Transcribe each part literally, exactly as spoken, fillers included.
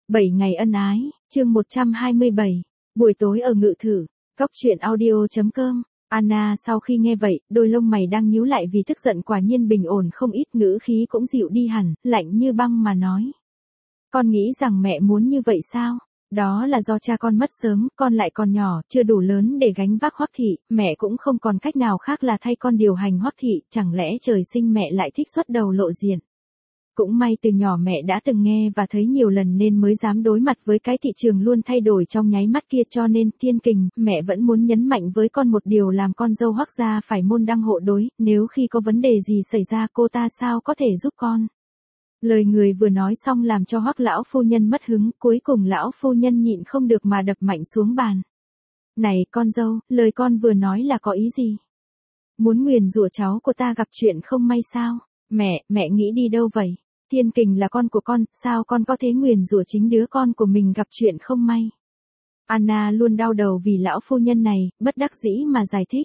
bảy ngày ân ái, chương một trăm hai mươi bảy, buổi tối ở ngự thử, cốc truyện audio chấm com. Anna sau khi nghe vậy, đôi lông mày đang nhíu lại vì tức giận quả nhiên bình ổn không ít, ngữ khí cũng dịu đi hẳn, lạnh như băng mà nói. Con nghĩ rằng mẹ muốn như vậy sao? Đó là do cha con mất sớm, con lại còn nhỏ, chưa đủ lớn để gánh vác Hoắc thị, mẹ cũng không còn cách nào khác là thay con điều hành Hoắc thị, chẳng lẽ trời sinh mẹ lại thích xuất đầu lộ diện. Cũng may từ nhỏ mẹ đã từng nghe và thấy nhiều lần nên mới dám đối mặt với cái thị trường luôn thay đổi trong nháy mắt kia, cho nên Thiên Kình, mẹ vẫn muốn nhấn mạnh với con một điều, làm con dâu Hoắc gia phải môn đăng hộ đối, nếu khi có vấn đề gì xảy ra cô ta sao có thể giúp con. Lời người vừa nói xong làm cho Hoắc lão phu nhân mất hứng, cuối cùng lão phu nhân nhịn không được mà đập mạnh xuống bàn. Này con dâu, lời con vừa nói là có ý gì? Muốn nguyền rủa cháu của ta gặp chuyện không may sao? Mẹ, mẹ nghĩ đi đâu vậy? Thiên Kình là con của con, sao con có thể nguyền rủa chính đứa con của mình gặp chuyện không may? Anna luôn đau đầu vì lão phu nhân này, bất đắc dĩ mà giải thích.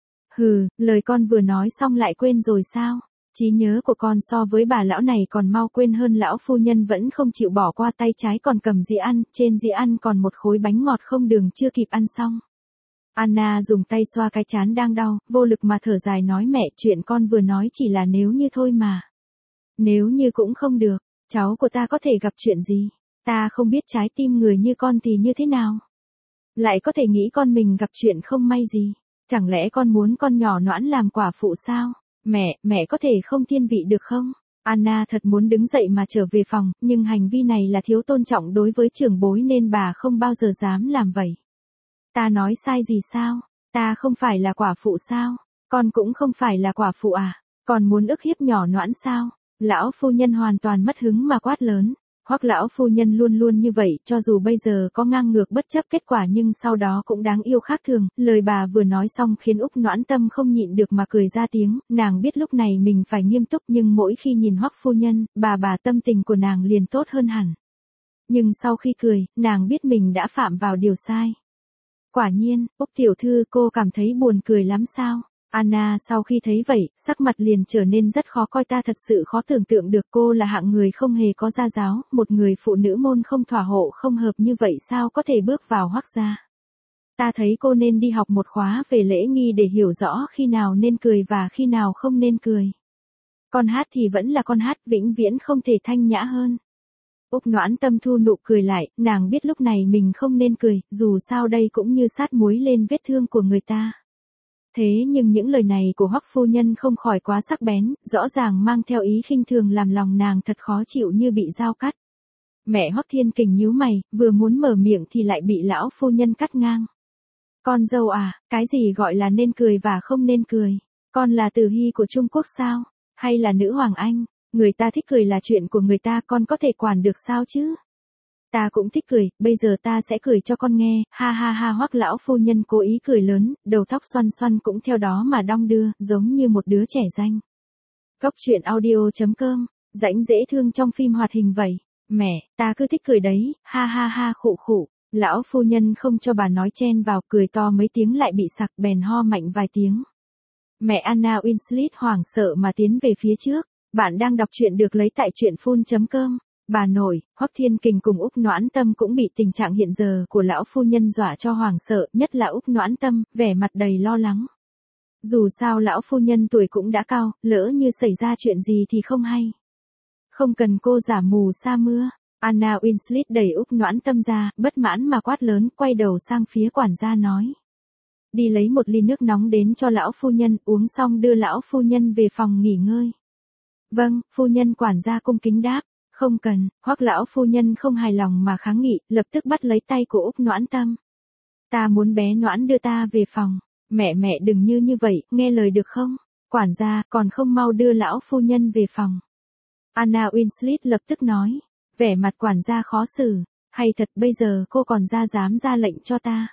Hừ, lời con vừa nói xong lại quên rồi sao? Trí nhớ của con so với bà lão này còn mau quên hơn. Lão phu nhân vẫn không chịu bỏ qua, tay trái còn cầm dĩa ăn, trên dĩa ăn còn một khối bánh ngọt không đường chưa kịp ăn xong. Anna dùng tay xoa cái trán đang đau, vô lực mà thở dài nói, mẹ, chuyện con vừa nói chỉ là nếu như thôi mà. Nếu như cũng không được, cháu của ta có thể gặp chuyện gì? Ta không biết trái tim người như con thì như thế nào. Lại có thể nghĩ con mình gặp chuyện không may gì. Chẳng lẽ con muốn con nhỏ Noãn làm quả phụ sao? Mẹ, mẹ có thể không thiên vị được không? Anna thật muốn đứng dậy mà trở về phòng, nhưng hành vi này là thiếu tôn trọng đối với trưởng bối nên bà không bao giờ dám làm vậy. Ta nói sai gì sao? Ta không phải là quả phụ sao? Con cũng không phải là quả phụ à? Còn muốn ức hiếp nhỏ Noãn sao? Lão phu nhân hoàn toàn mất hứng mà quát lớn. Hoắc lão phu nhân luôn luôn như vậy, cho dù bây giờ có ngang ngược bất chấp kết quả nhưng sau đó cũng đáng yêu khác thường. Lời bà vừa nói xong khiến Úc Noãn Tâm không nhịn được mà cười ra tiếng, nàng biết lúc này mình phải nghiêm túc nhưng mỗi khi nhìn Hoắc phu nhân, bà bà tâm tình của nàng liền tốt hơn hẳn. Nhưng sau khi cười, nàng biết mình đã phạm vào điều sai. Quả nhiên, Úc tiểu thư, cô cảm thấy buồn cười lắm sao? Anna sau khi thấy vậy, sắc mặt liền trở nên rất khó coi, ta thật sự khó tưởng tượng được cô là hạng người không hề có gia giáo, một người phụ nữ môn không thỏa hộ không hợp như vậy sao có thể bước vào Hoắc gia. Ta thấy cô nên đi học một khóa về lễ nghi để hiểu rõ khi nào nên cười và khi nào không nên cười. Con hát thì vẫn là con hát, vĩnh viễn không thể thanh nhã hơn. Úc Noãn Tâm thu nụ cười lại, nàng biết lúc này mình không nên cười, dù sao đây cũng như sát muối lên vết thương của người ta. Thế nhưng những lời này của Hoắc phu nhân không khỏi quá sắc bén, rõ ràng mang theo ý khinh thường làm lòng nàng thật khó chịu như bị dao cắt. Mẹ Hoắc Thiên Kình nhíu mày, vừa muốn mở miệng thì lại bị lão phu nhân cắt ngang. Con dâu à, cái gì gọi là nên cười và không nên cười? Con là Từ Hy của Trung Quốc sao? Hay là nữ hoàng Anh? Người ta thích cười là chuyện của người ta, con có thể quản được sao chứ? Ta cũng thích cười, bây giờ ta sẽ cười cho con nghe, ha ha ha. Hoắc lão phu nhân cố ý cười lớn, đầu tóc xoăn xoăn cũng theo đó mà đong đưa, giống như một đứa trẻ danh. Cốc truyện audio chấm com, rãnh dễ thương trong phim hoạt hình vậy. Mẹ, ta cứ thích cười đấy, ha ha ha. Khụ khụ. Lão phu nhân không cho bà nói chen vào, cười to mấy tiếng lại bị sặc, bèn ho mạnh vài tiếng. Mẹ Anna Winslet hoảng sợ mà tiến về phía trước. Bạn đang đọc truyện được lấy tại truyện phun chấm com. Bà nội, Hoắc Thiên Kình cùng Úc Noãn Tâm cũng bị tình trạng hiện giờ của lão phu nhân dọa cho hoảng sợ, nhất là Úc Noãn Tâm, vẻ mặt đầy lo lắng. Dù sao lão phu nhân tuổi cũng đã cao, lỡ như xảy ra chuyện gì thì không hay. Không cần cô giả mù sa mưa. Anna Winslet đẩy Úc Noãn Tâm ra, bất mãn mà quát lớn, quay đầu sang phía quản gia nói. Đi lấy một ly nước nóng đến cho lão phu nhân, uống xong đưa lão phu nhân về phòng nghỉ ngơi. Vâng, phu nhân. Quản gia cung kính đáp. Không cần. Hoắc lão phu nhân không hài lòng mà kháng nghị, lập tức bắt lấy tay của Úc Noãn Tâm. Ta muốn bé Noãn đưa ta về phòng. Mẹ mẹ đừng như như vậy, nghe lời được không? Quản gia, còn không mau đưa lão phu nhân về phòng. Anna Winslet lập tức nói. Vẻ mặt quản gia khó xử. Hay thật, bây giờ cô còn ra dám ra lệnh cho ta.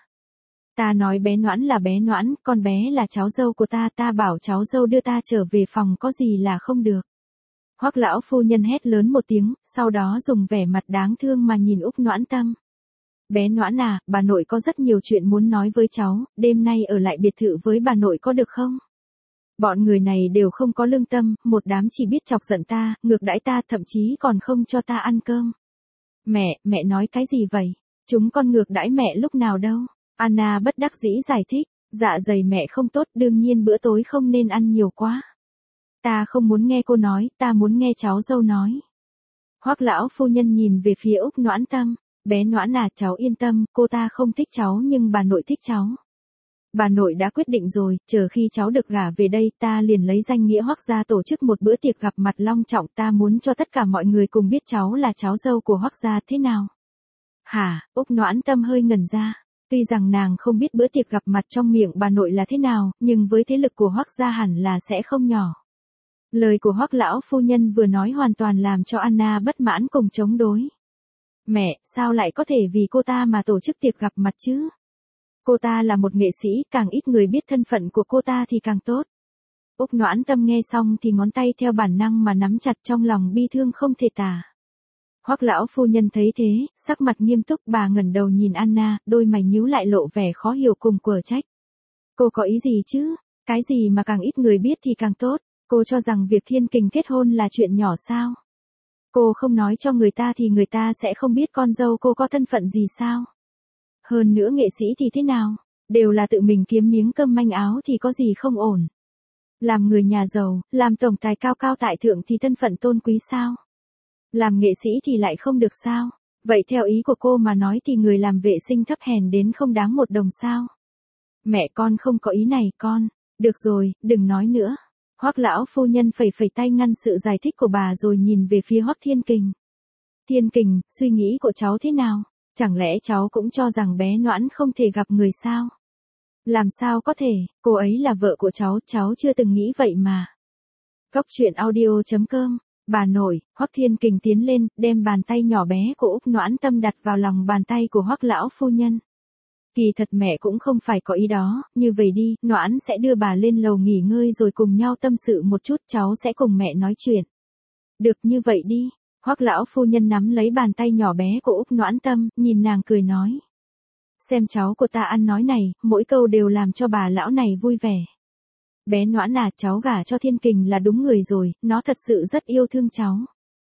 Ta nói bé Noãn là bé Noãn, con bé là cháu dâu của ta, ta bảo cháu dâu đưa ta trở về phòng có gì là không được. Hoắc lão phu nhân hét lớn một tiếng, sau đó dùng vẻ mặt đáng thương mà nhìn Úc Noãn Tâm. Bé Noãn à, bà nội có rất nhiều chuyện muốn nói với cháu, đêm nay ở lại biệt thự với bà nội có được không? Bọn người này đều không có lương tâm, một đám chỉ biết chọc giận ta, ngược đãi ta, thậm chí còn không cho ta ăn cơm. Mẹ, mẹ nói cái gì vậy? Chúng con ngược đãi mẹ lúc nào đâu? Anna bất đắc dĩ giải thích, dạ dày mẹ không tốt, đương nhiên bữa tối không nên ăn nhiều quá. Ta không muốn nghe cô nói, ta muốn nghe cháu dâu nói. Hoắc lão phu nhân nhìn về phía Úc Noãn Tâm, bé Noãn à, cháu yên tâm, cô ta không thích cháu nhưng bà nội thích cháu. Bà nội đã quyết định rồi, chờ khi cháu được gả về đây ta liền lấy danh nghĩa Hoắc gia tổ chức một bữa tiệc gặp mặt long trọng, ta muốn cho tất cả mọi người cùng biết cháu là cháu dâu của Hoắc gia thế nào. Hả? Úc Noãn Tâm hơi ngẩn ra, tuy rằng nàng không biết bữa tiệc gặp mặt trong miệng bà nội là thế nào, nhưng với thế lực của Hoắc gia hẳn là sẽ không nhỏ. Lời của Hoắc lão phu nhân vừa nói hoàn toàn làm cho Anna bất mãn cùng chống đối. Mẹ, sao lại có thể vì cô ta mà tổ chức tiệc gặp mặt chứ? Cô ta là một nghệ sĩ, càng ít người biết thân phận của cô ta thì càng tốt. Úc Noãn Tâm nghe xong thì ngón tay theo bản năng mà nắm chặt, trong lòng bi thương không thể tả. Hoắc lão phu nhân thấy thế, sắc mặt nghiêm túc, bà ngẩng đầu nhìn Anna, đôi mày nhíu lại lộ vẻ khó hiểu cùng quở trách. Cô có ý gì chứ? Cái gì mà càng ít người biết thì càng tốt? Cô cho rằng việc Thiên Kình kết hôn là chuyện nhỏ sao? Cô không nói cho người ta thì người ta sẽ không biết con dâu cô có thân phận gì sao? Hơn nữa nghệ sĩ thì thế nào? Đều là tự mình kiếm miếng cơm manh áo thì có gì không ổn. Làm người nhà giàu, làm tổng tài cao cao tại thượng thì thân phận tôn quý sao? Làm nghệ sĩ thì lại không được sao? Vậy theo ý của cô mà nói thì người làm vệ sinh thấp hèn đến không đáng một đồng sao? Mẹ con không có ý này con. Được rồi, đừng nói nữa. Hoắc lão phu nhân phẩy phẩy tay ngăn sự giải thích của bà rồi nhìn về phía Hoắc Thiên Kình. Thiên Kình, suy nghĩ của cháu thế nào? Chẳng lẽ cháu cũng cho rằng bé Noãn không thể gặp người sao? Làm sao có thể, cô ấy là vợ của cháu, cháu chưa từng nghĩ vậy mà. Góc truyện audio chấm com, bà nội. Hoắc Thiên Kình tiến lên, đem bàn tay nhỏ bé của Úc Noãn Tâm đặt vào lòng bàn tay của Hoắc lão phu nhân. Kỳ thật mẹ cũng không phải có ý đó, như vậy đi, Noãn sẽ đưa bà lên lầu nghỉ ngơi rồi cùng nhau tâm sự một chút, cháu sẽ cùng mẹ nói chuyện. Được, như vậy đi. Hoắc lão phu nhân nắm lấy bàn tay nhỏ bé của Úc Noãn Tâm, nhìn nàng cười nói. Xem cháu của ta ăn nói này, mỗi câu đều làm cho bà lão này vui vẻ. Bé Noãn à, cháu gả cho Thiên Kình là đúng người rồi, nó thật sự rất yêu thương cháu.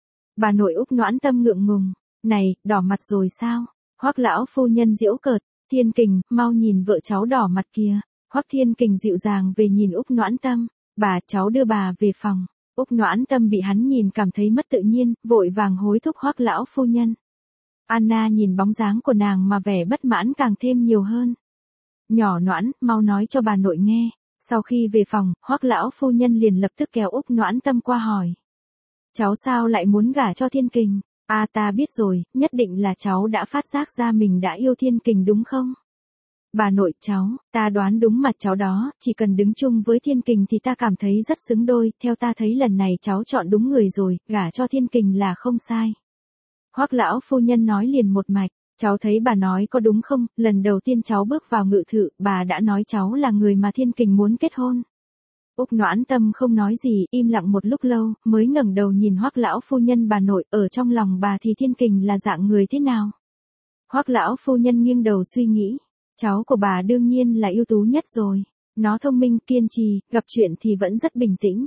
Bà nội Úc Noãn Tâm ngượng ngùng. Này, đỏ mặt rồi sao? Hoắc lão phu nhân giễu cợt. Thiên Kình, mau nhìn vợ cháu đỏ mặt kìa. Hoắc Thiên Kình dịu dàng về nhìn Úc Noãn Tâm. Bà, cháu đưa bà về phòng. Úc Noãn Tâm bị hắn nhìn cảm thấy mất tự nhiên, vội vàng hối thúc Hoắc lão phu nhân. Anna nhìn bóng dáng của nàng mà vẻ bất mãn càng thêm nhiều hơn. Nhỏ Noãn, mau nói cho bà nội nghe. Sau khi về phòng, Hoắc lão phu nhân liền lập tức kéo Úc Noãn Tâm qua hỏi. Cháu sao lại muốn gả cho Thiên Kình? À, ta biết rồi, nhất định là cháu đã phát giác ra mình đã yêu Thiên Kình đúng không? Bà nội, cháu, ta đoán đúng mà cháu đó, chỉ cần đứng chung với Thiên Kình thì ta cảm thấy rất xứng đôi, theo ta thấy lần này cháu chọn đúng người rồi, gả cho Thiên Kình là không sai. Hoắc lão phu nhân nói liền một mạch, cháu thấy bà nói có đúng không, lần đầu tiên cháu bước vào ngự thự, bà đã nói cháu là người mà Thiên Kình muốn kết hôn. Úc Noãn Tâm không nói gì, im lặng một lúc lâu, mới ngẩng đầu nhìn Hoắc lão phu nhân. Bà nội, ở trong lòng bà thì Thiên Kình là dạng người thế nào? Hoắc lão phu nhân nghiêng đầu suy nghĩ, cháu của bà đương nhiên là ưu tú nhất rồi. Nó thông minh, kiên trì, gặp chuyện thì vẫn rất bình tĩnh.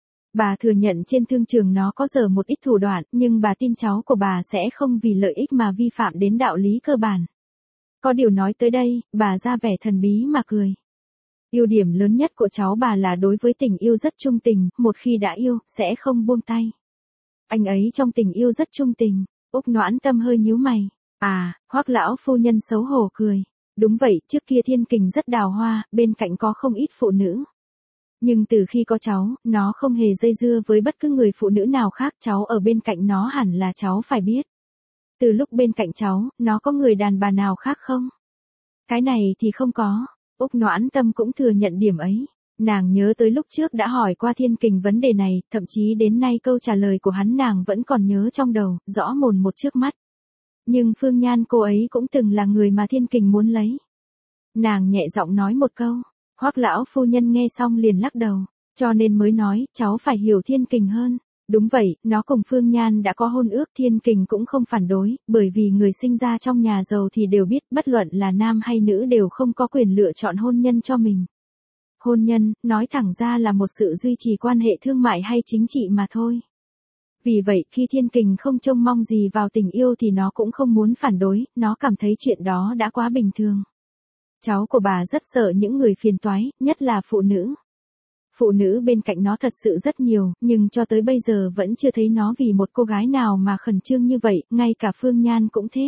Bà thừa nhận trên thương trường nó có dở một ít thủ đoạn, nhưng bà tin cháu của bà sẽ không vì lợi ích mà vi phạm đến đạo lý cơ bản. Có điều nói tới đây, bà ra vẻ thần bí mà cười. Ưu điểm lớn nhất của cháu bà là đối với tình yêu rất trung tình, một khi đã yêu, sẽ không buông tay. Anh ấy trong tình yêu rất trung tình. Úc Noãn Tâm hơi nhíu mày. À, Hoắc lão phu nhân xấu hổ cười. Đúng vậy, trước kia Thiên Kình rất đào hoa, bên cạnh có không ít phụ nữ. Nhưng từ khi có cháu, nó không hề dây dưa với bất cứ người phụ nữ nào khác, cháu ở bên cạnh nó hẳn là cháu phải biết. Từ lúc bên cạnh cháu, nó có người đàn bà nào khác không? Cái này thì không có. Úc Noãn Tâm cũng thừa nhận điểm ấy. Nàng nhớ tới lúc trước đã hỏi qua Thiên Kình vấn đề này, thậm chí đến nay câu trả lời của hắn nàng vẫn còn nhớ trong đầu, rõ mồn một trước mắt. Nhưng Phương Nhan cô ấy cũng từng là người mà Thiên Kình muốn lấy. Nàng nhẹ giọng nói một câu. Hoắc lão phu nhân nghe xong liền lắc đầu. Cho nên mới nói, cháu phải hiểu Thiên Kình hơn. Đúng vậy, nó cùng Phương Nhan đã có hôn ước, Thiên Kình cũng không phản đối, bởi vì người sinh ra trong nhà giàu thì đều biết, bất luận là nam hay nữ đều không có quyền lựa chọn hôn nhân cho mình. Hôn nhân, nói thẳng ra là một sự duy trì quan hệ thương mại hay chính trị mà thôi. Vì vậy khi Thiên Kình không trông mong gì vào tình yêu thì nó cũng không muốn phản đối, nó cảm thấy chuyện đó đã quá bình thường. Cháu của bà rất sợ những người phiền toái, nhất là phụ nữ. Phụ nữ bên cạnh nó thật sự rất nhiều, nhưng cho tới bây giờ vẫn chưa thấy nó vì một cô gái nào mà khẩn trương như vậy, ngay cả Phương Nhan cũng thế.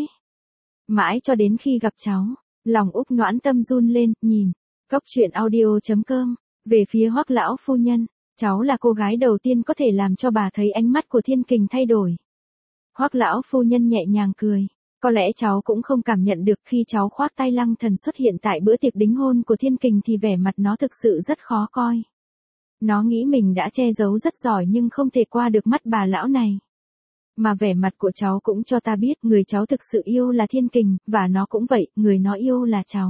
Mãi cho đến khi gặp cháu, lòng Úc Noãn Tâm run lên, nhìn. Cốc truyện audio chấm com, về phía Hoắc lão phu nhân, cháu là cô gái đầu tiên có thể làm cho bà thấy ánh mắt của Thiên Kình thay đổi. Hoắc lão phu nhân nhẹ nhàng cười. Có lẽ cháu cũng không cảm nhận được khi cháu khoác tay Lăng Thần xuất hiện tại bữa tiệc đính hôn của Thiên Kình thì vẻ mặt nó thực sự rất khó coi. Nó nghĩ mình đã che giấu rất giỏi nhưng không thể qua được mắt bà lão này. Mà vẻ mặt của cháu cũng cho ta biết người cháu thực sự yêu là Thiên Kình, và nó cũng vậy, người nó yêu là cháu.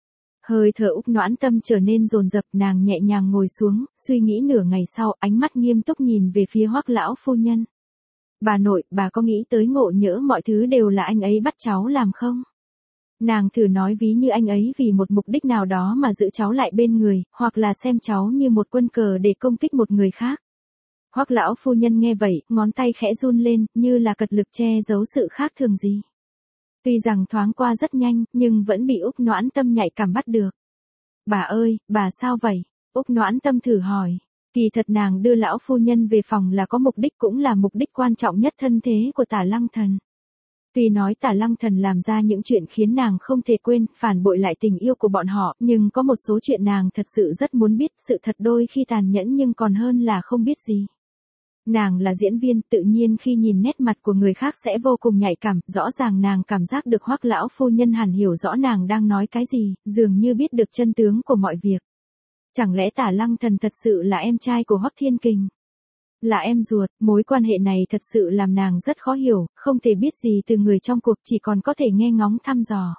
Hơi thở Úc Noãn Tâm trở nên dồn dập, nàng nhẹ nhàng ngồi xuống, suy nghĩ nửa ngày sau, ánh mắt nghiêm túc nhìn về phía Hoắc lão phu nhân. Bà nội, bà có nghĩ tới ngộ nhỡ mọi thứ đều là anh ấy bắt cháu làm không? Nàng thử nói ví như anh ấy vì một mục đích nào đó mà giữ cháu lại bên người, hoặc là xem cháu như một quân cờ để công kích một người khác. Hoắc lão phu nhân nghe vậy, ngón tay khẽ run lên, như là cật lực che giấu sự khác thường gì. Tuy rằng thoáng qua rất nhanh, nhưng vẫn bị Úc Noãn Tâm nhạy cảm bắt được. Bà ơi, bà sao vậy? Úc Noãn Tâm thử hỏi. Kỳ thật nàng đưa lão phu nhân về phòng là có mục đích, cũng là mục đích quan trọng nhất thân thế của Tả Lăng Thần. Tuy nói Tả Lăng Thần làm ra những chuyện khiến nàng không thể quên, phản bội lại tình yêu của bọn họ, nhưng có một số chuyện nàng thật sự rất muốn biết, sự thật đôi khi tàn nhẫn nhưng còn hơn là không biết gì. Nàng là diễn viên, tự nhiên khi nhìn nét mặt của người khác sẽ vô cùng nhạy cảm, rõ ràng nàng cảm giác được Hoắc lão phu nhân hẳn hiểu rõ nàng đang nói cái gì, dường như biết được chân tướng của mọi việc. Chẳng lẽ Tả Lăng Thần thật sự là em trai của Hoắc Thiên Kình? Là em ruột, mối quan hệ này thật sự làm nàng rất khó hiểu, không thể biết gì từ người trong cuộc, chỉ còn có thể nghe ngóng thăm dò.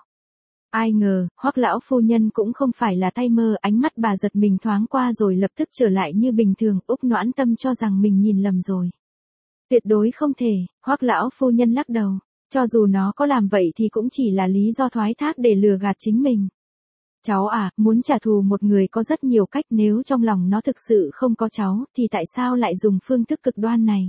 Ai ngờ, Hoắc lão phu nhân cũng không phải là tay mơ, ánh mắt bà giật mình thoáng qua rồi lập tức trở lại như bình thường, Úc Noãn Tâm cho rằng mình nhìn lầm rồi. Tuyệt đối không thể, Hoắc lão phu nhân lắc đầu, cho dù nó có làm vậy thì cũng chỉ là lý do thoái thác để lừa gạt chính mình. Cháu à, muốn trả thù một người có rất nhiều cách, nếu trong lòng nó thực sự không có cháu, thì tại sao lại dùng phương thức cực đoan này?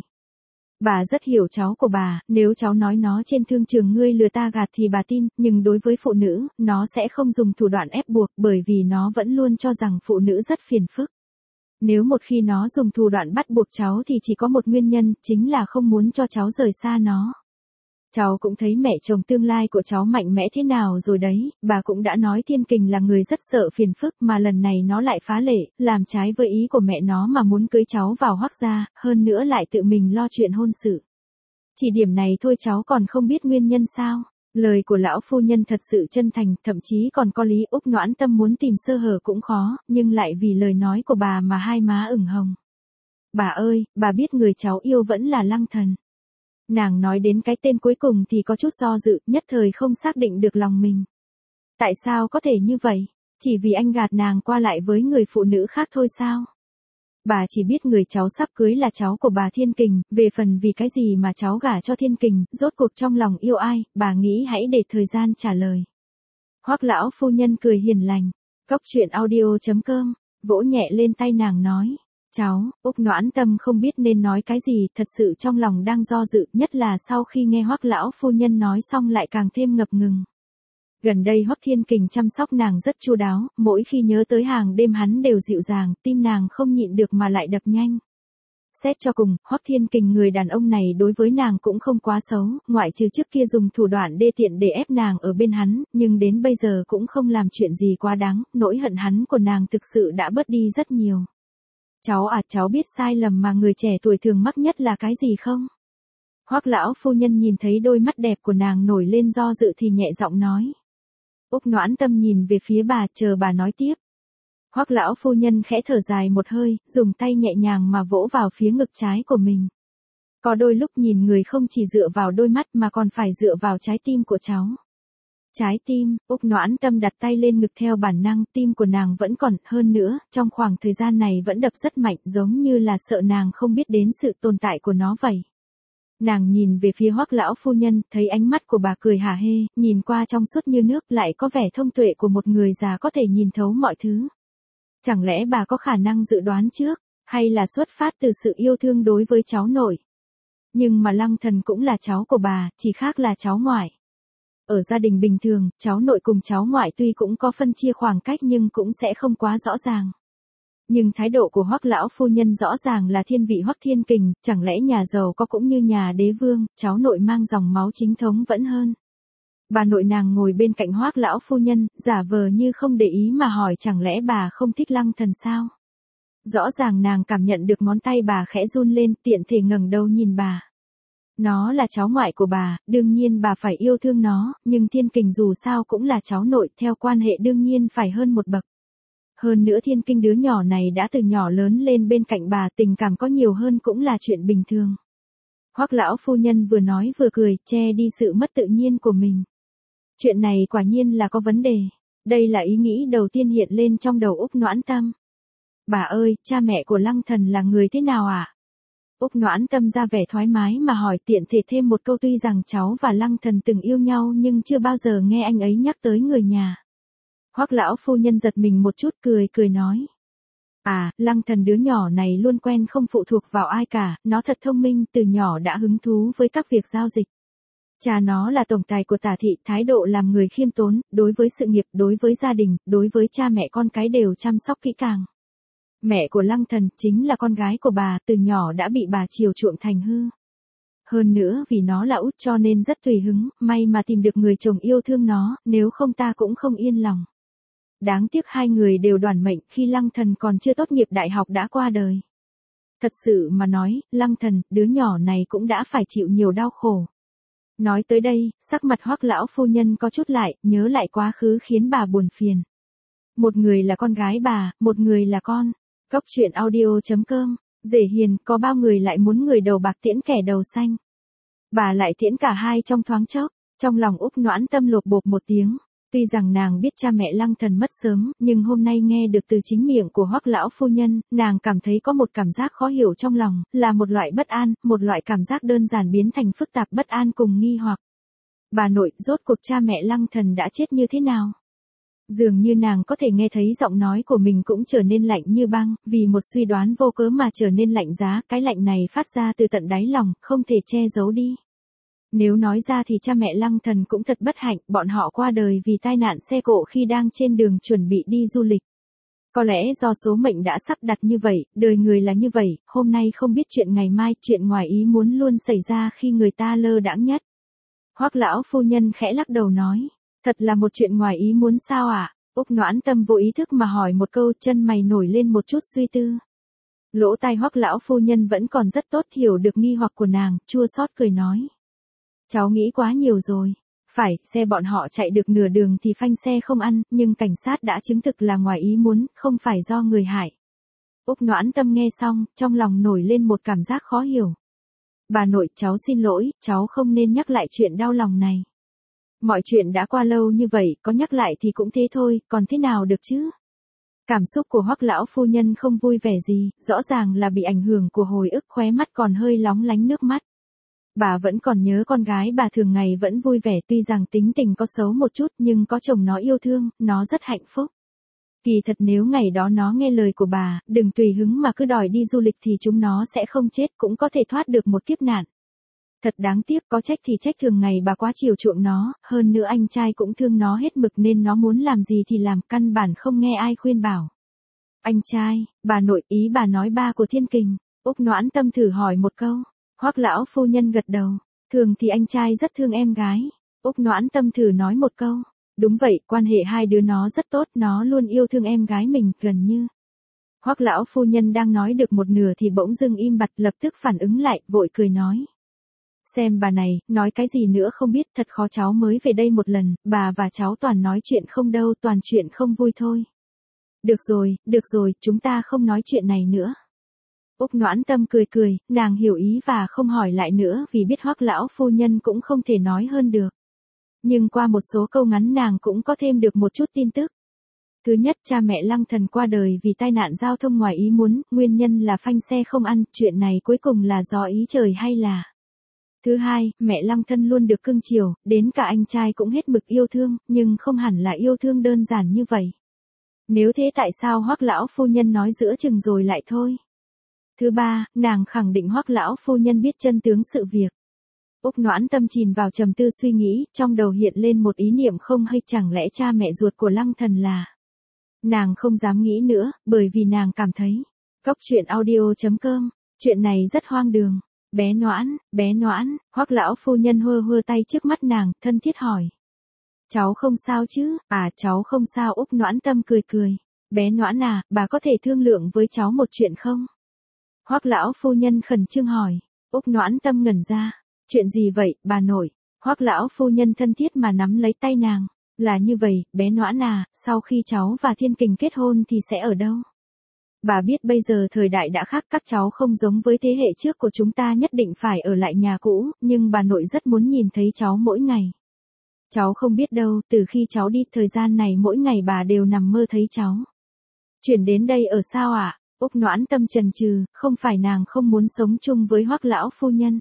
Bà rất hiểu cháu của bà, nếu cháu nói nó trên thương trường ngươi lừa ta gạt thì bà tin, nhưng đối với phụ nữ, nó sẽ không dùng thủ đoạn ép buộc, bởi vì nó vẫn luôn cho rằng phụ nữ rất phiền phức. Nếu một khi nó dùng thủ đoạn bắt buộc cháu thì chỉ có một nguyên nhân, chính là không muốn cho cháu rời xa nó. Cháu cũng thấy mẹ chồng tương lai của cháu mạnh mẽ thế nào rồi đấy, bà cũng đã nói Thiên Kình là người rất sợ phiền phức, mà lần này nó lại phá lệ, làm trái với ý của mẹ nó mà muốn cưới cháu vào Hoắc gia, hơn nữa lại tự mình lo chuyện hôn sự. Chỉ điểm này thôi cháu còn không biết nguyên nhân sao? Lời của lão phu nhân thật sự chân thành, thậm chí còn có lý. Úc Noãn Tâm muốn tìm sơ hở cũng khó, nhưng lại vì lời nói của bà mà hai má ửng hồng. Bà ơi, bà biết người cháu yêu vẫn là Lăng Thần. Nàng nói đến cái tên cuối cùng thì có chút do dự, nhất thời không xác định được lòng mình. Tại sao có thể như vậy? Chỉ vì anh gạt nàng qua lại với người phụ nữ khác thôi sao? Bà chỉ biết người cháu sắp cưới là cháu của bà Thiên Kình, về phần vì cái gì mà cháu gả cho Thiên Kình, rốt cuộc trong lòng yêu ai, bà nghĩ hãy để thời gian trả lời. Hoắc lão phu nhân cười hiền lành. Cốc truyện audio chấm com, vỗ nhẹ lên tay nàng nói. Cháu, Úc Noãn Tâm không biết nên nói cái gì, thật sự trong lòng đang do dự, nhất là sau khi nghe Hoắc lão phu nhân nói xong lại càng thêm ngập ngừng. Gần đây Hoắc Thiên Kình chăm sóc nàng rất chu đáo, mỗi khi nhớ tới hàng đêm hắn đều dịu dàng, tim nàng không nhịn được mà lại đập nhanh. Xét cho cùng, Hoắc Thiên Kình người đàn ông này đối với nàng cũng không quá xấu, ngoại trừ trước kia dùng thủ đoạn đê tiện để ép nàng ở bên hắn, nhưng đến bây giờ cũng không làm chuyện gì quá đáng, nỗi hận hắn của nàng thực sự đã bớt đi rất nhiều. Cháu à, cháu biết sai lầm mà người trẻ tuổi thường mắc nhất là cái gì không? Hoắc lão phu nhân nhìn thấy đôi mắt đẹp của nàng nổi lên do dự thì nhẹ giọng nói. Úc Noãn Tâm nhìn về phía bà, chờ bà nói tiếp. Hoắc lão phu nhân khẽ thở dài một hơi, dùng tay nhẹ nhàng mà vỗ vào phía ngực trái của mình. Có đôi lúc nhìn người không chỉ dựa vào đôi mắt mà còn phải dựa vào trái tim của cháu. Trái tim, Úc Noãn Tâm đặt tay lên ngực theo bản năng, tim của nàng vẫn còn, hơn nữa, trong khoảng thời gian này vẫn đập rất mạnh, giống như là sợ nàng không biết đến sự tồn tại của nó vậy. Nàng nhìn về phía Hoắc lão phu nhân, thấy ánh mắt của bà cười hả hê, nhìn qua trong suốt như nước, lại có vẻ thông tuệ của một người già có thể nhìn thấu mọi thứ. Chẳng lẽ bà có khả năng dự đoán trước, hay là xuất phát từ sự yêu thương đối với cháu nội? Nhưng mà Lăng Thần cũng là cháu của bà, chỉ khác là cháu ngoại. Ở gia đình bình thường, cháu nội cùng cháu ngoại tuy cũng có phân chia khoảng cách nhưng cũng sẽ không quá rõ ràng. Nhưng thái độ của Hoắc lão phu nhân rõ ràng là thiên vị Hoắc Thiên Kình, chẳng lẽ nhà giàu có cũng như nhà đế vương, cháu nội mang dòng máu chính thống vẫn hơn. Bà nội nàng ngồi bên cạnh Hoắc lão phu nhân, giả vờ như không để ý mà hỏi chẳng lẽ bà không thích Lăng Thần sao? Rõ ràng nàng cảm nhận được ngón tay bà khẽ run lên, tiện thể ngẩng đầu nhìn bà. Nó là cháu ngoại của bà, đương nhiên bà phải yêu thương nó, nhưng Thiên Kình dù sao cũng là cháu nội, theo quan hệ đương nhiên phải hơn một bậc. Hơn nữa Thiên Kinh đứa nhỏ này đã từ nhỏ lớn lên bên cạnh bà, tình cảm có nhiều hơn cũng là chuyện bình thường. Hoắc lão phu nhân vừa nói vừa cười, che đi sự mất tự nhiên của mình. Chuyện này quả nhiên là có vấn đề. Đây là ý nghĩ đầu tiên hiện lên trong đầu Úc Noãn Tâm. Bà ơi, cha mẹ của Lăng Thần là người thế nào ạ? À? Úc Noãn Tâm ra vẻ thoải mái mà hỏi, tiện thể thêm một câu, tuy rằng cháu và Lăng Thần từng yêu nhau nhưng chưa bao giờ nghe anh ấy nhắc tới người nhà. Hoắc lão phu nhân giật mình một chút, cười cười nói. À, Lăng Thần đứa nhỏ này luôn quen không phụ thuộc vào ai cả, nó thật thông minh, từ nhỏ đã hứng thú với các việc giao dịch. Cha nó là tổng tài của Tả thị, thái độ làm người khiêm tốn, đối với sự nghiệp, đối với gia đình, đối với cha mẹ con cái đều chăm sóc kỹ càng. Mẹ của Lăng Thần chính là con gái của bà, từ nhỏ đã bị bà chiều chuộng thành hư. Hơn nữa vì nó là út cho nên rất tùy hứng, may mà tìm được người chồng yêu thương nó, nếu không ta cũng không yên lòng. Đáng tiếc hai người đều đoản mệnh, khi Lăng Thần còn chưa tốt nghiệp đại học đã qua đời. Thật sự mà nói, Lăng Thần, đứa nhỏ này cũng đã phải chịu nhiều đau khổ. Nói tới đây, sắc mặt Hoắc lão phu nhân có chút lại, nhớ lại quá khứ khiến bà buồn phiền. Một người là con gái bà, một người là con. Góc truyện audio chấm com, dễ hiền, có bao người lại muốn người đầu bạc tiễn kẻ đầu xanh. Bà lại tiễn cả hai trong thoáng chốc, trong lòng Úc Noãn Tâm lột bột một tiếng. Tuy rằng nàng biết cha mẹ Lăng Thần mất sớm, nhưng hôm nay nghe được từ chính miệng của Hoắc lão phu nhân, nàng cảm thấy có một cảm giác khó hiểu trong lòng, là một loại bất an, một loại cảm giác đơn giản biến thành phức tạp bất an cùng nghi hoặc. Bà nội, rốt cuộc cha mẹ Lăng Thần đã chết như thế nào? Dường như nàng có thể nghe thấy giọng nói của mình cũng trở nên lạnh như băng, vì một suy đoán vô cớ mà trở nên lạnh giá, cái lạnh này phát ra từ tận đáy lòng, không thể che giấu đi. Nếu nói ra thì cha mẹ Lăng Thần cũng thật bất hạnh, bọn họ qua đời vì tai nạn xe cộ khi đang trên đường chuẩn bị đi du lịch. Có lẽ do số mệnh đã sắp đặt như vậy, đời người là như vậy, hôm nay không biết chuyện ngày mai, chuyện ngoài ý muốn luôn xảy ra khi người ta lơ đãng nhất. Hoắc lão phu nhân khẽ lắc đầu nói, thật là một chuyện ngoài ý muốn sao ạ? À? Úc Noãn Tâm vô ý thức mà hỏi một câu, chân mày nổi lên một chút suy tư. Lỗ tai Hoắc lão phu nhân vẫn còn rất tốt, hiểu được nghi hoặc của nàng, chua xót cười nói. Cháu nghĩ quá nhiều rồi. Phải, xe bọn họ chạy được nửa đường thì phanh xe không ăn, nhưng cảnh sát đã chứng thực là ngoài ý muốn, không phải do người hại. Úc Noãn Tâm nghe xong, trong lòng nổi lên một cảm giác khó hiểu. Bà nội, cháu xin lỗi, cháu không nên nhắc lại chuyện đau lòng này. Mọi chuyện đã qua lâu như vậy, có nhắc lại thì cũng thế thôi, còn thế nào được chứ? Cảm xúc của Hoắc lão phu nhân không vui vẻ gì, rõ ràng là bị ảnh hưởng của hồi ức, khóe mắt còn hơi lóng lánh nước mắt. Bà vẫn còn nhớ con gái bà thường ngày vẫn vui vẻ, tuy rằng tính tình có xấu một chút nhưng có chồng nó yêu thương, nó rất hạnh phúc. Kỳ thật nếu ngày đó nó nghe lời của bà, đừng tùy hứng mà cứ đòi đi du lịch thì chúng nó sẽ không chết, cũng có thể thoát được một kiếp nạn. Thật đáng tiếc, có trách thì trách thường ngày bà quá chiều chuộng nó, hơn nữa anh trai cũng thương nó hết mực nên nó muốn làm gì thì làm, căn bản không nghe ai khuyên bảo. Anh trai, bà nội, ý bà nói ba của Thiên Kình. Úc Noãn Tâm thử hỏi một câu. Hoắc lão phu nhân gật đầu, thường thì anh trai rất thương em gái. Úc Noãn Tâm thử nói một câu, đúng vậy, quan hệ hai đứa nó rất tốt, nó luôn yêu thương em gái mình, gần như. Hoắc lão phu nhân đang nói được một nửa thì bỗng dưng im bặt, lập tức phản ứng lại, vội cười nói. Xem bà này, nói cái gì nữa không biết, thật khó, cháu mới về đây một lần, bà và cháu toàn nói chuyện không đâu, toàn chuyện không vui thôi. Được rồi, được rồi, chúng ta không nói chuyện này nữa. Úc Noãn Tâm cười cười, nàng hiểu ý và không hỏi lại nữa vì biết Hoắc lão phu nhân cũng không thể nói hơn được. Nhưng qua một số câu ngắn nàng cũng có thêm được một chút tin tức. Thứ nhất, cha mẹ Lăng Thần qua đời vì tai nạn giao thông ngoài ý muốn, nguyên nhân là phanh xe không ăn, chuyện này cuối cùng là do ý trời hay là. Thứ hai, mẹ Lăng Thân luôn được cưng chiều, đến cả anh trai cũng hết mực yêu thương, nhưng không hẳn là yêu thương đơn giản như vậy. Nếu thế tại sao Hoắc lão phu nhân nói giữa chừng rồi lại thôi? Thứ ba, nàng khẳng định Hoắc lão phu nhân biết chân tướng sự việc. Úc Noãn Tâm chìm vào trầm tư suy nghĩ, trong đầu hiện lên một ý niệm không hay, chẳng lẽ cha mẹ ruột của Lăng Thần là. Nàng không dám nghĩ nữa, bởi vì nàng cảm thấy. Cốc truyện audio chấm com, chuyện này rất hoang đường. Bé Noãn, bé Noãn, Hoắc lão phu nhân hơ hơ tay trước mắt nàng, thân thiết hỏi. Cháu không sao chứ? À, cháu không sao. Úc Noãn Tâm cười cười. Bé Noãn à, bà có thể thương lượng với cháu một chuyện không? Hoắc lão phu nhân khẩn trương hỏi. Úc Noãn Tâm ngẩn ra. Chuyện gì vậy, bà nội? Hoắc lão phu nhân thân thiết mà nắm lấy tay nàng. Là như vậy, bé Noãn à, sau khi cháu và Thiên Kình kết hôn thì sẽ ở đâu? Bà biết bây giờ thời đại đã khác, các cháu không giống với thế hệ trước của chúng ta nhất định phải ở lại nhà cũ, nhưng bà nội rất muốn nhìn thấy cháu mỗi ngày. Cháu không biết đâu, từ khi cháu đi, thời gian này mỗi ngày bà đều nằm mơ thấy cháu. Chuyển đến đây ở sao ạ? À? Úc Noãn Tâm chần chừ, không phải nàng không muốn sống chung với Hoắc lão phu nhân.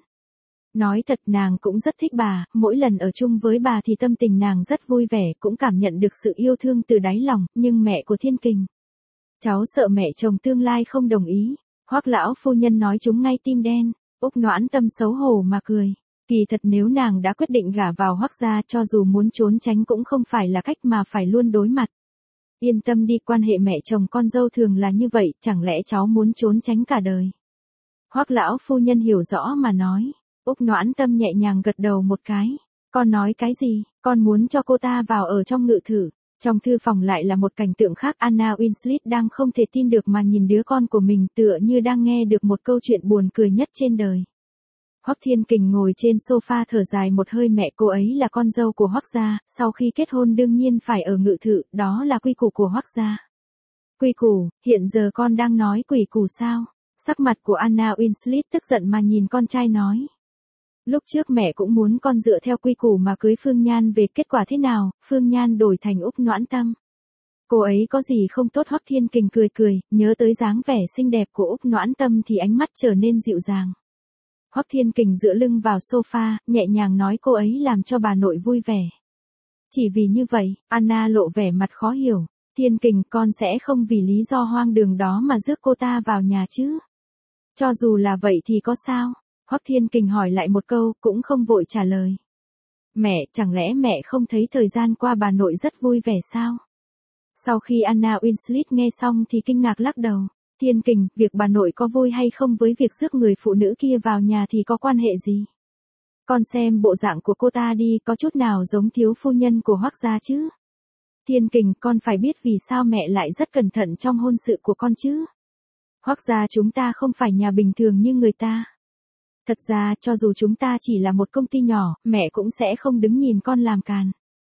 Nói thật, nàng cũng rất thích bà, mỗi lần ở chung với bà thì tâm tình nàng rất vui vẻ, cũng cảm nhận được sự yêu thương từ đáy lòng, nhưng mẹ của Thiên Kình. Cháu sợ mẹ chồng tương lai không đồng ý. Hoắc lão phu nhân nói trúng ngay tim đen. Úc Noãn Tâm xấu hổ mà cười. Kỳ thật nếu nàng đã quyết định gả vào Hoắc gia, cho dù muốn trốn tránh cũng không phải là cách mà phải luôn đối mặt. Yên tâm đi, quan hệ mẹ chồng con dâu thường là như vậy, chẳng lẽ cháu muốn trốn tránh cả đời? Hoắc lão phu nhân hiểu rõ mà nói. Úc Noãn Tâm nhẹ nhàng gật đầu một cái. Con nói cái gì? Con muốn cho cô ta vào ở trong ngự thử. Trong thư phòng lại là một cảnh tượng khác, Anna Winslet đang không thể tin được mà nhìn đứa con của mình, tựa như đang nghe được một câu chuyện buồn cười nhất trên đời. Hoắc Thiên Kình ngồi trên sofa thở dài một hơi, mẹ cô ấy là con dâu của Hoắc gia, sau khi kết hôn đương nhiên phải ở ngự thự, đó là quy củ của Hoắc gia. Quy củ, hiện giờ con đang nói quỷ củ sao? Sắc mặt của Anna Winslet tức giận mà nhìn con trai nói. Lúc trước mẹ cũng muốn con dựa theo quy củ mà cưới Phương Nhan về, kết quả thế nào? Phương Nhan đổi thành Úc Noãn Tâm. Cô ấy có gì không tốt? Hoắc Thiên Kình cười cười, nhớ tới dáng vẻ xinh đẹp của Úc Noãn Tâm thì ánh mắt trở nên dịu dàng. Hoắc Thiên Kình dựa lưng vào sofa, nhẹ nhàng nói cô ấy làm cho bà nội vui vẻ. Chỉ vì như vậy, Anna lộ vẻ mặt khó hiểu. Thiên Kình, con sẽ không vì lý do hoang đường đó mà rước cô ta vào nhà chứ? Cho dù là vậy thì có sao? Hoắc Thiên Kình hỏi lại một câu, cũng không vội trả lời. Mẹ, chẳng lẽ mẹ không thấy thời gian qua bà nội rất vui vẻ sao? Sau khi Anna Winslet nghe xong thì kinh ngạc lắc đầu. Thiên Kình, việc bà nội có vui hay không với việc rước người phụ nữ kia vào nhà thì có quan hệ gì? Con xem bộ dạng của cô ta đi, có chút nào giống thiếu phu nhân của Hoắc gia chứ? Thiên Kình, con phải biết vì sao mẹ lại rất cẩn thận trong hôn sự của con chứ? Hoắc gia chúng ta không phải nhà bình thường như người ta. Thật ra, cho dù chúng ta chỉ là một công ty nhỏ, mẹ cũng sẽ không đứng nhìn con làm càn.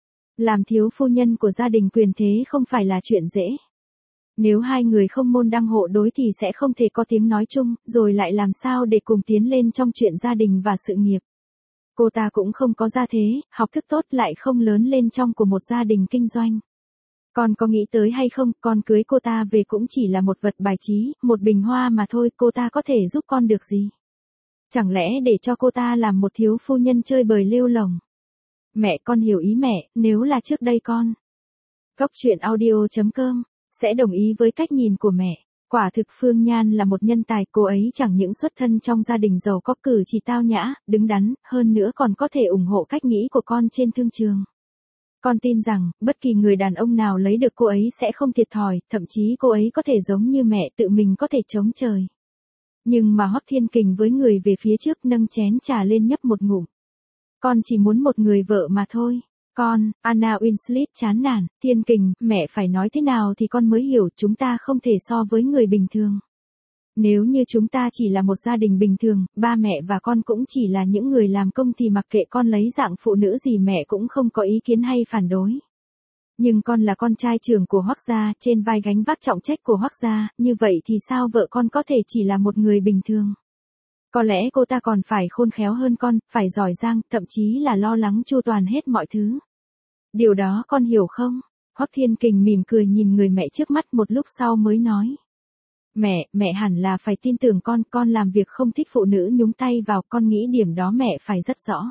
Làm thiếu phu nhân của gia đình quyền thế không phải là chuyện dễ. Nếu hai người không môn đăng hộ đối thì sẽ không thể có tiếng nói chung, rồi lại làm sao để cùng tiến lên trong chuyện gia đình và sự nghiệp. Cô ta cũng không có gia thế, học thức tốt, lại không lớn lên trong của một gia đình kinh doanh. Con có nghĩ tới hay không, con cưới cô ta về cũng chỉ là một vật bài trí, một bình hoa mà thôi, cô ta có thể giúp con được gì? Chẳng lẽ để cho cô ta làm một thiếu phu nhân chơi bời lêu lổng? Mẹ, con hiểu ý mẹ, nếu là trước đây con. Cốc truyện audio chấm com sẽ đồng ý với cách nhìn của mẹ. Quả thực Phương Nhan là một nhân tài, cô ấy chẳng những xuất thân trong gia đình giàu có, cử chỉ tao nhã, đứng đắn, hơn nữa còn có thể ủng hộ cách nghĩ của con trên thương trường. Con tin rằng, bất kỳ người đàn ông nào lấy được cô ấy sẽ không thiệt thòi, thậm chí cô ấy có thể giống như mẹ, tự mình có thể chống trời. Nhưng mà Hoắc Thiên Kình với người về phía trước nâng chén trà lên nhấp một ngụm. Con chỉ muốn một người vợ mà thôi. Con, Anna Winslet chán nản, Thiên Kình, mẹ phải nói thế nào thì con mới hiểu, chúng ta không thể so với người bình thường. Nếu như chúng ta chỉ là một gia đình bình thường, ba mẹ và con cũng chỉ là những người làm công thì mặc kệ con lấy dạng phụ nữ gì mẹ cũng không có ý kiến hay phản đối. Nhưng con là con trai trưởng của Hoắc gia, trên vai gánh vác trọng trách của Hoắc gia, như vậy thì sao vợ con có thể chỉ là một người bình thường? Có lẽ cô ta còn phải khôn khéo hơn con, phải giỏi giang, thậm chí là lo lắng chu toàn hết mọi thứ. Điều đó con hiểu không? Hoắc Thiên Kình mỉm cười nhìn người mẹ trước mắt, một lúc sau mới nói. Mẹ, mẹ hẳn là phải tin tưởng con, con làm việc không thích phụ nữ nhúng tay vào, con nghĩ điểm đó mẹ phải rất rõ.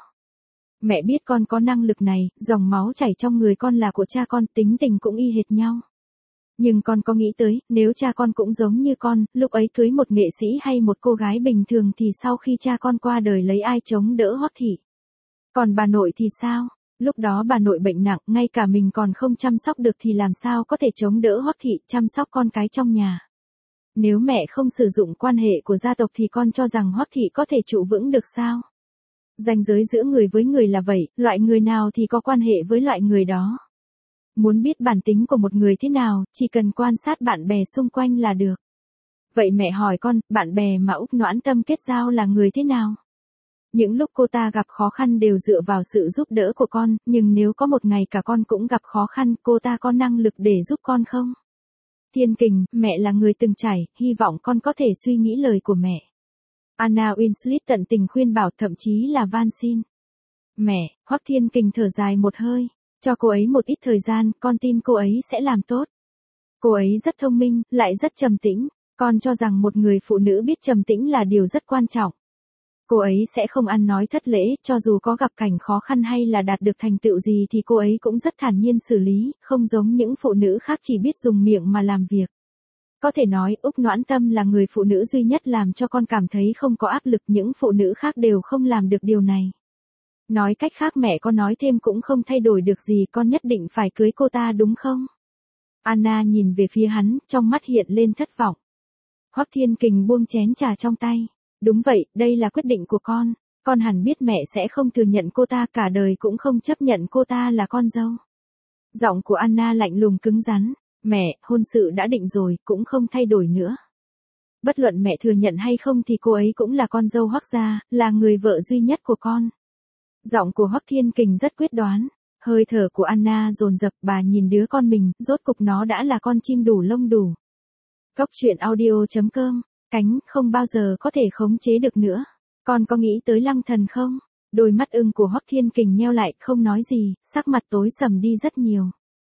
Mẹ biết con có năng lực này, dòng máu chảy trong người con là của cha con, tính tình cũng y hệt nhau. Nhưng con có nghĩ tới, nếu cha con cũng giống như con, lúc ấy cưới một nghệ sĩ hay một cô gái bình thường thì sau khi cha con qua đời lấy ai chống đỡ Hoắc thị? Còn bà nội thì sao? Lúc đó bà nội bệnh nặng, ngay cả mình còn không chăm sóc được thì làm sao có thể chống đỡ Hoắc thị chăm sóc con cái trong nhà? Nếu mẹ không sử dụng quan hệ của gia tộc thì con cho rằng Hoắc thị có thể trụ vững được sao? Ranh giới giữa người với người là vậy, loại người nào thì có quan hệ với loại người đó. Muốn biết bản tính của một người thế nào, chỉ cần quan sát bạn bè xung quanh là được. Vậy mẹ hỏi con, bạn bè mà Úc Noãn Tâm kết giao là người thế nào? Những lúc cô ta gặp khó khăn đều dựa vào sự giúp đỡ của con, nhưng nếu có một ngày cả con cũng gặp khó khăn, cô ta có năng lực để giúp con không? Thiên Kình, mẹ là người từng trải, hy vọng con có thể suy nghĩ lời của mẹ. Anna Winslet tận tình khuyên bảo, thậm chí là van xin. Mẹ, Hoắc Thiên Kình thở dài một hơi, cho cô ấy một ít thời gian, con tin cô ấy sẽ làm tốt. Cô ấy rất thông minh, lại rất trầm tĩnh, con cho rằng một người phụ nữ biết trầm tĩnh là điều rất quan trọng. Cô ấy sẽ không ăn nói thất lễ, cho dù có gặp cảnh khó khăn hay là đạt được thành tựu gì thì cô ấy cũng rất thản nhiên xử lý, không giống những phụ nữ khác chỉ biết dùng miệng mà làm việc. Có thể nói Úc Noãn Tâm là người phụ nữ duy nhất làm cho con cảm thấy không có áp lực, những phụ nữ khác đều không làm được điều này. Nói cách khác mẹ con nói thêm cũng không thay đổi được gì, con nhất định phải cưới cô ta đúng không? Anna nhìn về phía hắn, trong mắt hiện lên thất vọng. Hoắc Thiên Kình buông chén trà trong tay. Đúng vậy, đây là quyết định của con. Con hẳn biết mẹ sẽ không thừa nhận cô ta, cả đời cũng không chấp nhận cô ta là con dâu. Giọng của Anna lạnh lùng cứng rắn. Mẹ, hôn sự đã định rồi, cũng không thay đổi nữa. Bất luận mẹ thừa nhận hay không thì cô ấy cũng là con dâu Hoắc gia, là người vợ duy nhất của con. Giọng của Hoắc Thiên Kình rất quyết đoán. Hơi thở của Anna dồn dập, bà nhìn đứa con mình, rốt cục nó đã là con chim đủ lông đủ. Góc truyện audio chấm com, cánh không bao giờ có thể khống chế được nữa. Con có nghĩ tới Lăng Thần không? Đôi mắt ưng của Hoắc Thiên Kình nheo lại, không nói gì, sắc mặt tối sầm đi rất nhiều.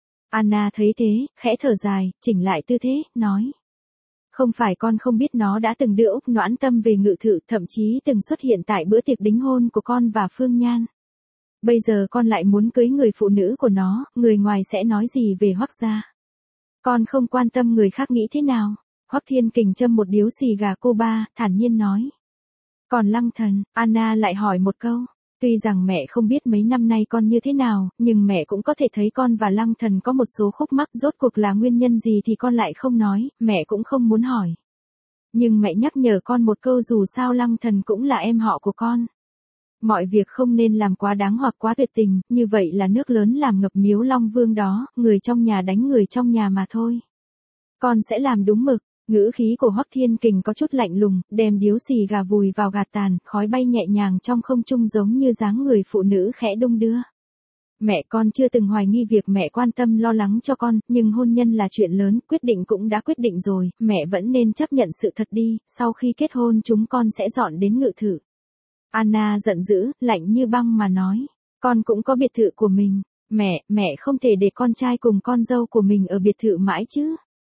Anna thấy thế, khẽ thở dài, chỉnh lại tư thế, nói. Không phải con không biết nó đã từng đưa Úc Noãn Tâm về ngự thự, thậm chí từng xuất hiện tại bữa tiệc đính hôn của con và Phương Nhan. Bây giờ con lại muốn cưới người phụ nữ của nó, người ngoài sẽ nói gì về Hoắc gia? Con không quan tâm người khác nghĩ thế nào. Hoắc Thiên Kình châm một điếu xì gà Cuba, thản nhiên nói. Còn Lăng Thần, Anna lại hỏi một câu. Tuy rằng mẹ không biết mấy năm nay con như thế nào, nhưng mẹ cũng có thể thấy con và Lăng Thần có một số khúc mắc, rốt cuộc là nguyên nhân gì thì con lại không nói, mẹ cũng không muốn hỏi. Nhưng mẹ nhắc nhở con một câu, dù sao Lăng Thần cũng là em họ của con. Mọi việc không nên làm quá đáng hoặc quá tuyệt tình, như vậy là nước lớn làm ngập miếu Long Vương đó, người trong nhà đánh người trong nhà mà thôi. Con sẽ làm đúng mực. Ngữ khí của Hoắc Thiên Kình có chút lạnh lùng, đem điếu xì gà vùi vào gạt tàn, khói bay nhẹ nhàng trong không trung giống như dáng người phụ nữ khẽ đung đưa. Mẹ con chưa từng hoài nghi việc mẹ quan tâm lo lắng cho con, nhưng hôn nhân là chuyện lớn, quyết định cũng đã quyết định rồi, mẹ vẫn nên chấp nhận sự thật đi, sau khi kết hôn chúng con sẽ dọn đến ngự thự. Anna giận dữ, lạnh như băng mà nói, con cũng có biệt thự của mình, mẹ, mẹ không thể để con trai cùng con dâu của mình ở biệt thự mãi chứ.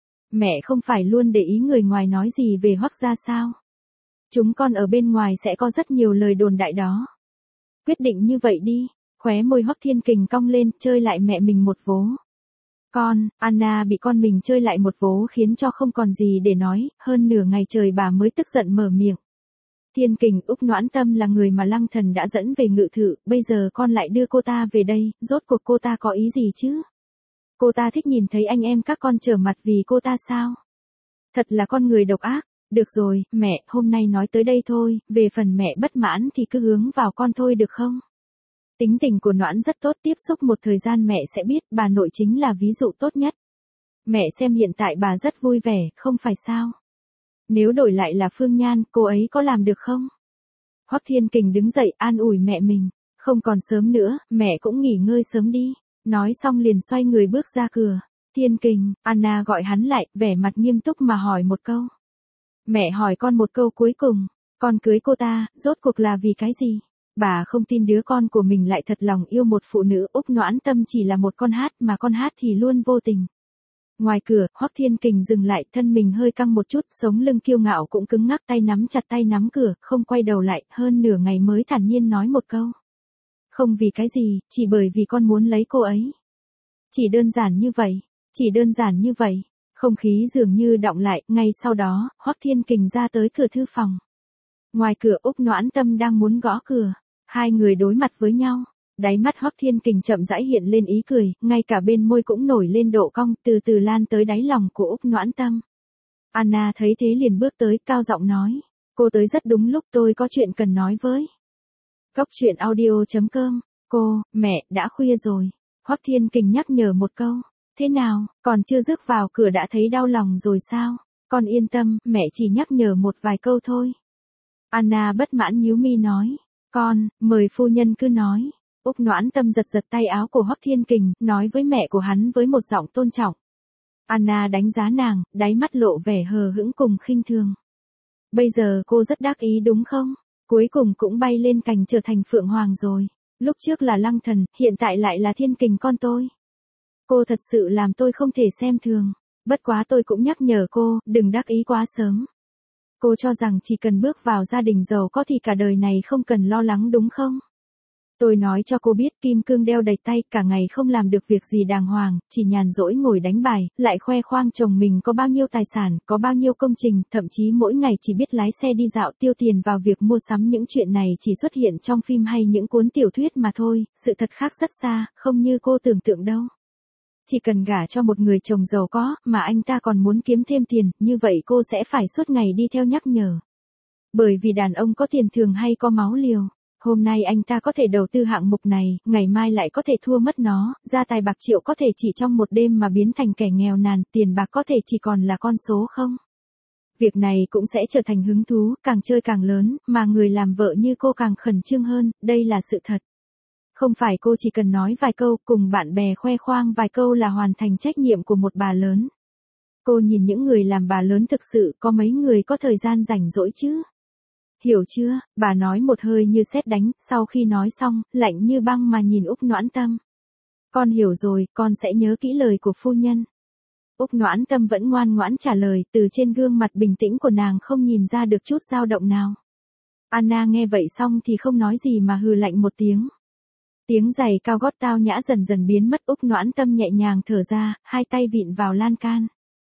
Mẹ không phải luôn để ý người ngoài nói gì về Hoắc gia sao? Chúng con ở bên ngoài sẽ có rất nhiều lời đồn đại đó. Quyết định như vậy đi, khóe môi Hoắc Thiên Kình cong lên, chơi lại mẹ mình một vố. Con, Anna bị con mình chơi lại một vố khiến cho không còn gì để nói, hơn nửa ngày trời bà mới tức giận mở miệng. Thiên Kình, Úc Noãn Tâm là người mà Lăng Thần đã dẫn về ngự thự, bây giờ con lại đưa cô ta về đây, rốt cuộc cô ta có ý gì chứ? Cô ta thích nhìn thấy anh em các con trở mặt vì cô ta sao? Thật là con người độc ác. Được rồi, mẹ, hôm nay nói tới đây thôi, về phần mẹ bất mãn thì cứ hướng vào con thôi được không? Tính tình của Noãn rất tốt, tiếp xúc một thời gian mẹ sẽ biết, bà nội chính là ví dụ tốt nhất. Mẹ xem hiện tại bà rất vui vẻ, không phải sao? Nếu đổi lại là Phương Nhan, cô ấy có làm được không? Hoắc Thiên Kình đứng dậy an ủi mẹ mình. Không còn sớm nữa, mẹ cũng nghỉ ngơi sớm đi. Nói xong liền xoay người bước ra cửa. Thiên Kình, Anna gọi hắn lại, vẻ mặt nghiêm túc mà hỏi một câu. Mẹ hỏi con một câu cuối cùng, con cưới cô ta, rốt cuộc là vì cái gì? Bà không tin đứa con của mình lại thật lòng yêu một phụ nữ. Úc Noãn Tâm chỉ là một con hát, mà con hát thì luôn vô tình. Ngoài cửa, Hoắc Thiên Kình dừng lại, thân mình hơi căng một chút, sống lưng kiêu ngạo cũng cứng ngắc, tay nắm chặt tay nắm cửa, không quay đầu lại, hơn nửa ngày mới thản nhiên nói một câu. Không vì cái gì, chỉ bởi vì con muốn lấy cô ấy. Chỉ đơn giản như vậy, chỉ đơn giản như vậy. Không khí dường như đọng lại, ngay sau đó, Hoắc Thiên Kình ra tới cửa thư phòng. Ngoài cửa Úc Noãn Tâm đang muốn gõ cửa, hai người đối mặt với nhau, đáy mắt Hoắc Thiên Kình chậm rãi hiện lên ý cười, ngay cả bên môi cũng nổi lên độ cong, từ từ lan tới đáy lòng của Úc Noãn Tâm. Anna thấy thế liền bước tới, cao giọng nói, cô tới rất đúng lúc, tôi có chuyện cần nói với. Cốc truyện audio chấm com, cô, mẹ, đã khuya rồi. Hoắc Thiên Kình nhắc nhở một câu, thế nào, còn chưa rước vào cửa đã thấy đau lòng rồi sao? Con yên tâm, mẹ chỉ nhắc nhở một vài câu thôi. Anna bất mãn nhíu mi nói, con, mời phu nhân cứ nói. Úc Noãn Tâm giật giật tay áo của Hoắc Thiên Kình, nói với mẹ của hắn với một giọng tôn trọng. Anna đánh giá nàng, đáy mắt lộ vẻ hờ hững cùng khinh thường. Bây giờ cô rất đắc ý đúng không? Cuối cùng cũng bay lên cành trở thành Phượng Hoàng rồi. Lúc trước là Lăng Thần, hiện tại lại là Thiên Kình con tôi. Cô thật sự làm tôi không thể xem thường. Bất quá tôi cũng nhắc nhở cô, đừng đắc ý quá sớm. Cô cho rằng chỉ cần bước vào gia đình giàu có thì cả đời này không cần lo lắng đúng không? Tôi nói cho cô biết kim cương đeo đầy tay, cả ngày không làm được việc gì đàng hoàng, chỉ nhàn rỗi ngồi đánh bài, lại khoe khoang chồng mình có bao nhiêu tài sản, có bao nhiêu công trình, thậm chí mỗi ngày chỉ biết lái xe đi dạo tiêu tiền vào việc mua sắm. Những chuyện này chỉ xuất hiện trong phim hay những cuốn tiểu thuyết mà thôi, sự thật khác rất xa, không như cô tưởng tượng đâu. Chỉ cần gả cho một người chồng giàu có, mà anh ta còn muốn kiếm thêm tiền, như vậy cô sẽ phải suốt ngày đi theo nhắc nhở. Bởi vì đàn ông có tiền thường hay có máu liều. Hôm nay anh ta có thể đầu tư hạng mục này, ngày mai lại có thể thua mất nó, gia tài bạc triệu có thể chỉ trong một đêm mà biến thành kẻ nghèo nàn, tiền bạc có thể chỉ còn là con số không. Việc này cũng sẽ trở thành hứng thú, càng chơi càng lớn, mà người làm vợ như cô càng khẩn trương hơn, đây là sự thật. Không phải cô chỉ cần nói vài câu, cùng bạn bè khoe khoang vài câu là hoàn thành trách nhiệm của một bà lớn. Cô nhìn những người làm bà lớn thực sự, có mấy người có thời gian rảnh rỗi chứ? Hiểu chưa, bà nói một hơi như sét đánh, sau khi nói xong, lạnh như băng mà nhìn Úc Noãn Tâm. Con hiểu rồi, con sẽ nhớ kỹ lời của phu nhân. Úc Noãn Tâm vẫn ngoan ngoãn trả lời, từ trên gương mặt bình tĩnh của nàng không nhìn ra được chút dao động nào. Anna nghe vậy xong thì không nói gì mà hừ lạnh một tiếng. Tiếng giày cao gót tao nhã dần dần biến mất. Úc Noãn Tâm nhẹ nhàng thở ra, hai tay vịn vào lan can.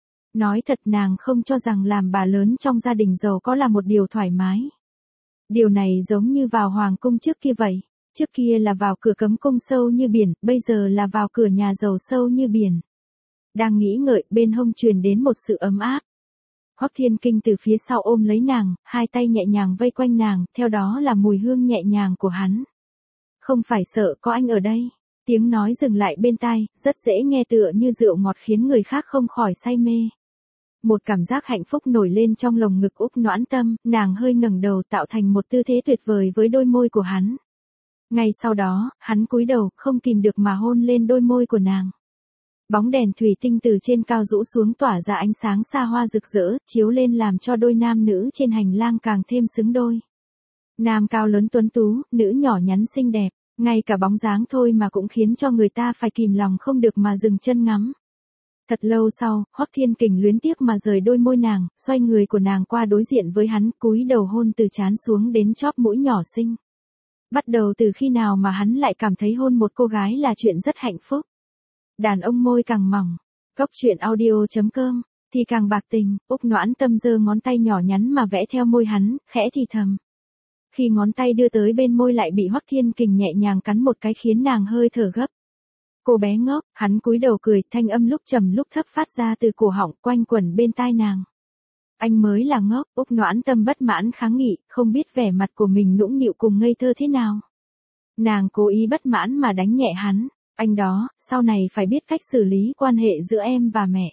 Nói thật nàng không cho rằng làm bà lớn trong gia đình giàu có là một điều thoải mái. Điều này giống như vào hoàng cung trước kia vậy. Trước kia là vào cửa cấm cung sâu như biển, bây giờ là vào cửa nhà giàu sâu như biển. Đang nghĩ ngợi, bên hông truyền đến một sự ấm áp. Hoắc Thiên Kình từ phía sau ôm lấy nàng, hai tay nhẹ nhàng vây quanh nàng, theo đó là mùi hương nhẹ nhàng của hắn. Không phải sợ, có anh ở đây. Tiếng nói dừng lại bên tai, rất dễ nghe tựa như rượu ngọt khiến người khác không khỏi say mê. Một cảm giác hạnh phúc nổi lên trong lồng ngực Úc Noãn Tâm, nàng hơi ngẩng đầu tạo thành một tư thế tuyệt vời với đôi môi của hắn. Ngay sau đó, hắn cúi đầu, không kìm được mà hôn lên đôi môi của nàng. Bóng đèn thủy tinh từ trên cao rũ xuống tỏa ra ánh sáng xa hoa rực rỡ, chiếu lên làm cho đôi nam nữ trên hành lang càng thêm xứng đôi. Nam cao lớn tuấn tú, nữ nhỏ nhắn xinh đẹp, ngay cả bóng dáng thôi mà cũng khiến cho người ta phải kìm lòng không được mà dừng chân ngắm. Thật lâu sau, Hoắc Thiên Kình luyến tiếc mà rời đôi môi nàng, xoay người của nàng qua đối diện với hắn, cúi đầu hôn từ trán xuống đến chóp mũi nhỏ xinh. Bắt đầu từ khi nào mà hắn lại cảm thấy hôn một cô gái là chuyện rất hạnh phúc. Đàn ông môi càng mỏng, cốc truyện audio chấm com, thì càng bạc tình. Úc Noãn Tâm giơ ngón tay nhỏ nhắn mà vẽ theo môi hắn, khẽ thì thầm. Khi ngón tay đưa tới bên môi lại bị Hoắc Thiên Kình nhẹ nhàng cắn một cái khiến nàng hơi thở gấp. Cô bé ngốc, hắn cúi đầu cười, thanh âm lúc trầm lúc thấp phát ra từ cổ họng quanh quẩn bên tai nàng. Anh mới là ngốc. Úc Noãn Tâm bất mãn kháng nghị, không biết vẻ mặt của mình nũng nịu cùng ngây thơ thế nào. Nàng cố ý bất mãn mà đánh nhẹ hắn. Anh đó, sau này phải biết cách xử lý quan hệ giữa em và mẹ.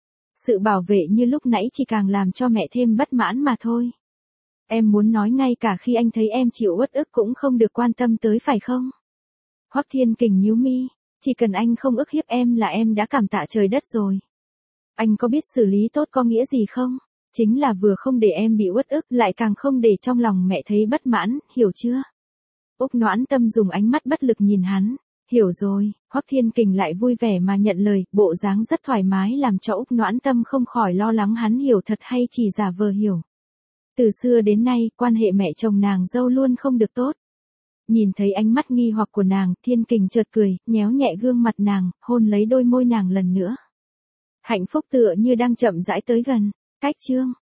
Sự bảo vệ như lúc nãy chỉ càng làm cho mẹ thêm bất mãn mà thôi. Em muốn nói ngay cả khi anh thấy em chịu uất ức cũng không được quan tâm tới phải không? Hoắc Thiên Kình nhíu mi, chỉ cần anh không ức hiếp em là em đã cảm tạ trời đất rồi. Anh có biết xử lý tốt có nghĩa gì không? Chính là vừa không để em bị uất ức, lại càng không để trong lòng mẹ thấy bất mãn, hiểu chưa? Úc Noãn Tâm dùng ánh mắt bất lực nhìn hắn. Hiểu rồi. Hoắc Thiên Kình lại vui vẻ mà nhận lời, bộ dáng rất thoải mái làm cho Úc Noãn Tâm không khỏi lo lắng hắn hiểu thật hay chỉ giả vờ hiểu. Từ xưa đến nay, quan hệ mẹ chồng nàng dâu luôn không được tốt. Nhìn thấy ánh mắt nghi hoặc của nàng, Thiên Kình chợt cười, nhéo nhẹ gương mặt nàng, hôn lấy đôi môi nàng lần nữa. Hạnh phúc tựa như đang chậm rãi tới gần. Cách chương